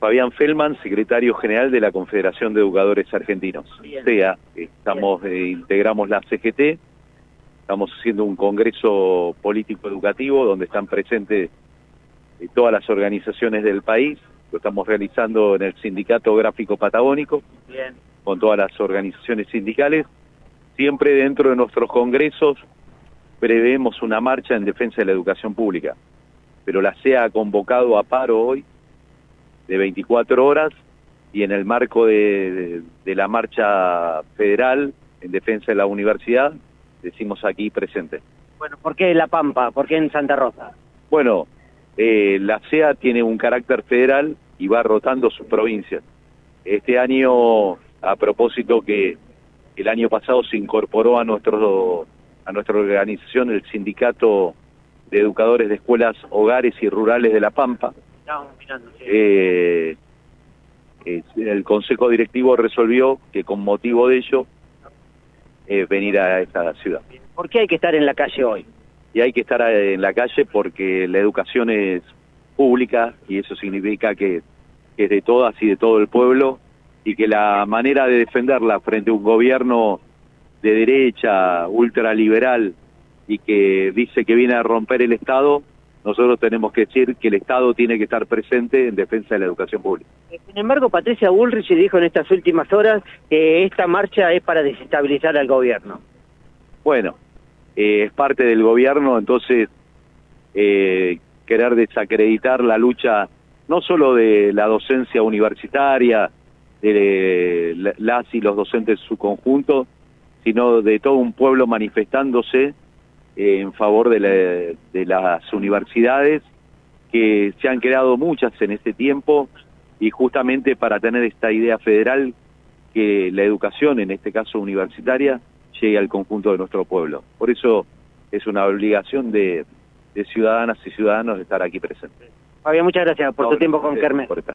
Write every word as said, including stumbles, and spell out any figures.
Fabián Feldman, secretario general de la Confederación de Educadores Argentinos. Bien. O sea, estamos, eh, integramos la C G T, estamos haciendo un congreso político-educativo donde están presentes eh, todas las organizaciones del país. Lo estamos realizando en el Sindicato Gráfico Patagónico, Bien. con todas las organizaciones sindicales. Siempre dentro de nuestros congresos prevemos una marcha en defensa de la educación pública, pero la C E A ha convocado a paro hoy de veinticuatro horas, y en el marco de, de, de la marcha federal en defensa de la universidad, decimos aquí presente. Bueno, ¿por qué La Pampa? ¿Por qué en Santa Rosa? Bueno, eh, la C E A tiene un carácter federal y va rotando sus provincias. Este año, a propósito que el año pasado se incorporó a nuestro a nuestra organización el Sindicato de Educadores de Escuelas, Hogares y Rurales de La Pampa. Estábamos mirando, sí. Eh, eh, el Consejo Directivo resolvió que con motivo de ello eh, venir a esta ciudad. ¿Por qué hay que estar en la calle hoy? Y hay que estar en la calle porque la educación es pública y eso significa que, que es de todas y de todo el pueblo, y que la manera de defenderla frente a un gobierno de derecha, ultraliberal, y que dice que viene a romper el Estado, nosotros tenemos que decir que el Estado tiene que estar presente en defensa de la educación pública. Sin embargo, Patricia Bullrich dijo en estas últimas horas que esta marcha es para desestabilizar al gobierno. Bueno, eh, es parte del gobierno, entonces eh, querer desacreditar la lucha no solo de la docencia universitaria, de las y los docentes en su conjunto, sino de todo un pueblo manifestándose eh, en favor de, la, de las universidades, que se han creado muchas en este tiempo, y justamente para tener esta idea federal que la educación, en este caso universitaria, llegue al conjunto de nuestro pueblo. Por eso es una obligación de, de ciudadanas y ciudadanos de estar aquí presentes. Fabián, muchas gracias por no, tu tiempo con no, Kermés. Por estar.